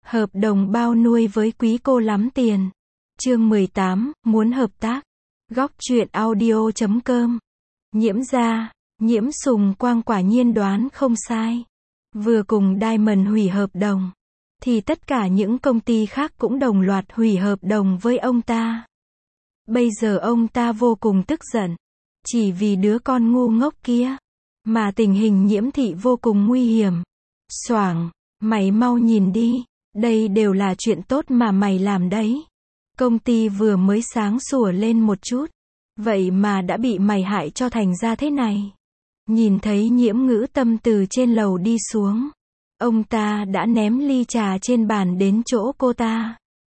Hợp đồng bao nuôi với quý cô lắm tiền. Chương 18, muốn hợp tác. Góc truyện audio.com. Nhiễm gia, Nhiễm Sùng Quang quả nhiên đoán không sai. Vừa cùng Diamond hủy hợp đồng, thì tất cả những công ty khác cũng đồng loạt hủy hợp đồng với ông ta. Bây giờ ông ta vô cùng tức giận. Chỉ vì đứa con ngu ngốc kia, mà tình hình Nhiễm thị vô cùng nguy hiểm. Xoảng, mày mau nhìn đi, đây đều là chuyện tốt mà mày làm đấy. Công ty vừa mới sáng sủa lên một chút, vậy mà đã bị mày hại cho thành ra thế này. Nhìn thấy Nhiễm Ngữ Tâm từ trên lầu đi xuống, ông ta đã ném ly trà trên bàn đến chỗ cô ta.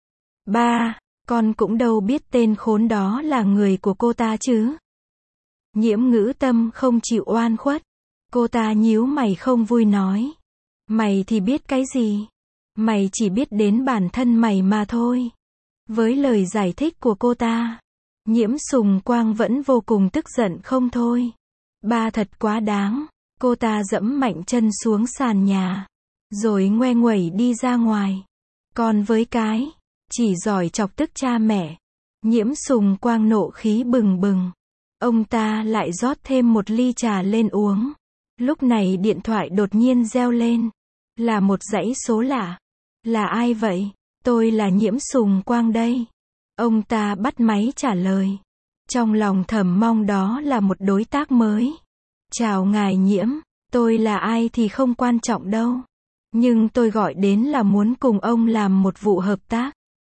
Ba, con cũng đâu biết tên khốn đó là người của cô ta chứ. Nhiễm Ngữ Tâm không chịu oan khuất. Cô ta nhíu mày không vui nói. Mày thì biết cái gì? Mày chỉ biết đến bản thân mày mà thôi. Với lời giải thích của cô ta, Nhiễm Sùng Quang vẫn vô cùng tức giận không thôi. Ba thật quá đáng. Cô ta dẫm mạnh chân xuống sàn nhà, rồi ngoe nguẩy đi ra ngoài. Còn với cái, chỉ giỏi chọc tức cha mẹ. Nhiễm Sùng Quang nộ khí bừng bừng. Ông ta lại rót thêm một ly trà lên uống. Lúc này điện thoại đột nhiên reo lên. Là một dãy số lạ. Là ai vậy? Tôi là Nhiễm Sùng Quang đây. Ông ta bắt máy trả lời. Trong lòng thầm mong đó là một đối tác mới. Chào ngài Nhiễm, tôi là ai thì không quan trọng đâu. Nhưng tôi gọi đến là muốn cùng ông làm một vụ hợp tác.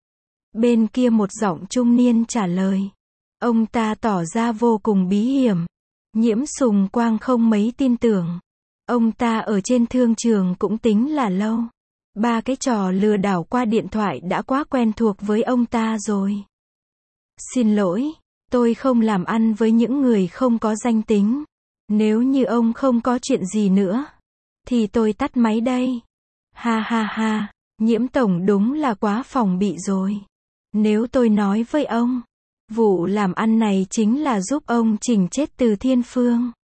Bên kia một giọng trung niên trả lời. Ông ta tỏ ra vô cùng bí hiểm. Nhiễm Sùng Quang không mấy tin tưởng. Ông ta ở trên thương trường cũng tính là lâu. Ba cái trò lừa đảo qua điện thoại đã quá quen thuộc với ông ta rồi. Xin lỗi, tôi không làm ăn với những người không có danh tính. Nếu như ông không có chuyện gì nữa, thì tôi tắt máy đây. Ha ha ha, Nhiễm Tổng đúng là quá phòng bị rồi. Nếu tôi nói với ông, vụ làm ăn này chính là giúp ông chỉnh chết Từ Thiên Phương,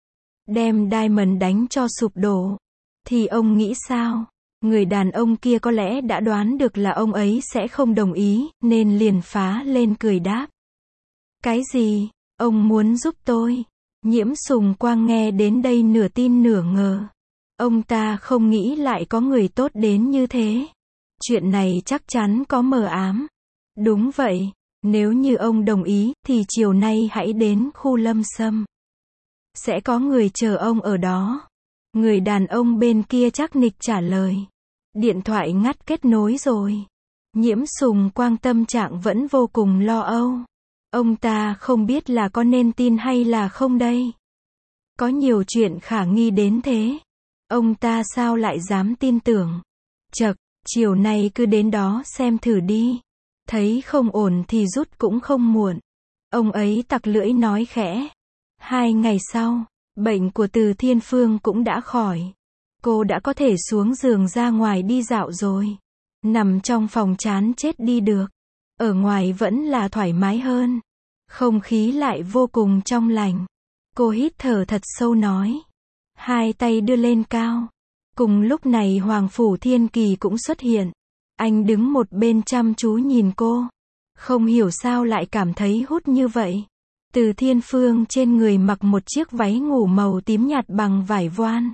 đem Diamond đánh cho sụp đổ, thì ông nghĩ sao? Người đàn ông kia có lẽ đã đoán được là ông ấy sẽ không đồng ý, nên liền phá lên cười đáp. Cái gì? Ông muốn giúp tôi? Nhiễm Sùng Quang nghe đến đây nửa tin nửa ngờ. Ông ta không nghĩ lại có người tốt đến như thế. Chuyện này chắc chắn có mờ ám. Đúng vậy, nếu như ông đồng ý, thì chiều nay hãy đến khu Lâm Sâm. Sẽ có người chờ ông ở đó. Người đàn ông bên kia chắc nịch trả lời. Điện thoại ngắt kết nối rồi. Nhiễm Sùng Quang tâm trạng vẫn vô cùng lo âu. Ông ta không biết là có nên tin hay là không đây. Có nhiều chuyện khả nghi đến thế. Ông ta sao lại dám tin tưởng. Chậc, chiều nay cứ đến đó xem thử đi. Thấy không ổn thì rút cũng không muộn. Ông ấy tặc lưỡi nói khẽ. 2 ngày sau, bệnh của Từ Thiên Phương cũng đã khỏi. Cô đã có thể xuống giường ra ngoài đi dạo rồi. Nằm trong phòng chán chết đi được. Ở ngoài vẫn là thoải mái hơn. Không khí lại vô cùng trong lành. Cô hít thở thật sâu nói. Hai tay đưa lên cao. Cùng lúc này Hoàng Phủ Thiên Kỳ cũng xuất hiện. Anh đứng một bên chăm chú nhìn cô. Không hiểu sao lại cảm thấy hút như vậy. Từ Thiên Phương trên người mặc một chiếc váy ngủ màu tím nhạt bằng vải voan.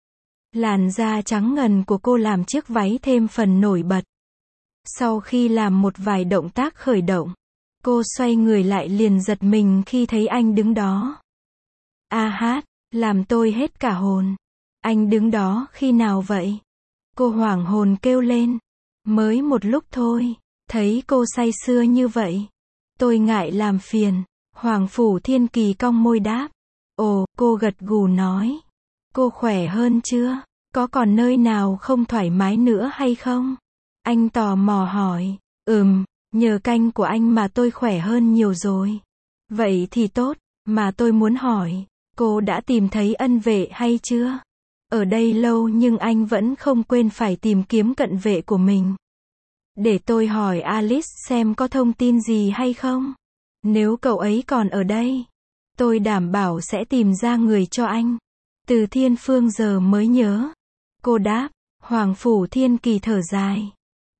Làn da trắng ngần của cô làm chiếc váy thêm phần nổi bật. Sau khi làm một vài động tác khởi động, cô xoay người lại liền giật mình khi thấy anh đứng đó. A hát, làm tôi hết cả hồn. Anh đứng đó khi nào vậy? Cô hoảng hồn kêu lên. Mới một lúc thôi, thấy cô say sưa như vậy. Tôi ngại làm phiền. Hoàng Phủ Thiên Kỳ cong môi đáp. Ồ, cô gật gù nói. Cô khỏe hơn chưa? Có còn nơi nào không thoải mái nữa hay không? Anh tò mò hỏi. Nhờ canh của anh mà tôi khỏe hơn nhiều rồi. Vậy thì tốt, mà tôi muốn hỏi, cô đã tìm thấy ân vệ hay chưa? Ở đây lâu nhưng anh vẫn không quên phải tìm kiếm cận vệ của mình. Để tôi hỏi Alice xem có thông tin gì hay không? Nếu cậu ấy còn ở đây, tôi đảm bảo sẽ tìm ra người cho anh. Từ Thiên Phương giờ mới nhớ. Cô đáp. Hoàng Phủ Thiên Kỳ thở dài.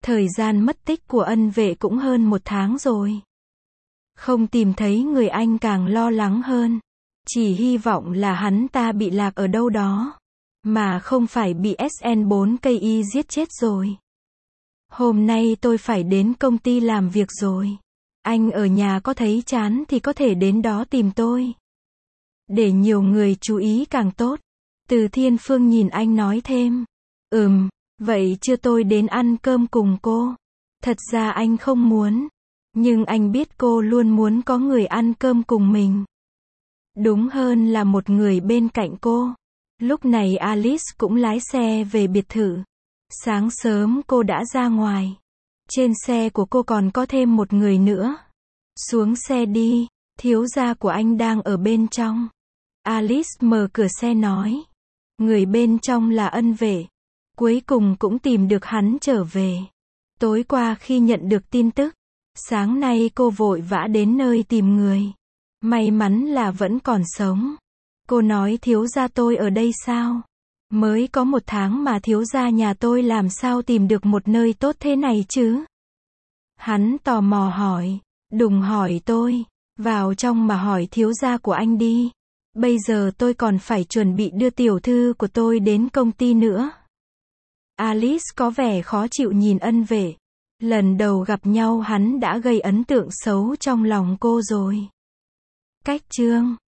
Thời gian mất tích của ân vệ cũng hơn 1 tháng rồi. Không tìm thấy người anh càng lo lắng hơn. Chỉ hy vọng là hắn ta bị lạc ở đâu đó. Mà không phải bị SN4KI giết chết rồi. Hôm nay tôi phải đến công ty làm việc rồi. Anh ở nhà có thấy chán thì có thể đến đó tìm tôi. Để nhiều người chú ý càng tốt. Từ Thiên Phương nhìn anh nói thêm. Vậy chưa tôi đến ăn cơm cùng cô. Thật ra anh không muốn. Nhưng anh biết cô luôn muốn có người ăn cơm cùng mình. Đúng hơn là một người bên cạnh cô. Lúc này Alice cũng lái xe về biệt thự. Sáng sớm cô đã ra ngoài. Trên xe của cô còn có thêm một người nữa. Xuống xe đi, thiếu gia của anh đang ở bên trong. Alice mở cửa xe nói. Người bên trong là ân vệ. Cuối cùng cũng tìm được hắn trở về. Tối qua khi nhận được tin tức, sáng nay cô vội vã đến nơi tìm người. May mắn là vẫn còn sống. Cô nói thiếu gia tôi ở đây sao? Mới có 1 tháng mà thiếu gia nhà tôi làm sao tìm được một nơi tốt thế này chứ? Hắn tò mò hỏi. Đừng hỏi tôi. Vào trong mà hỏi thiếu gia của anh đi. Bây giờ tôi còn phải chuẩn bị đưa tiểu thư của tôi đến công ty nữa. Alice có vẻ khó chịu nhìn ân vệ. Lần đầu gặp nhau hắn đã gây ấn tượng xấu trong lòng cô rồi. Cách chương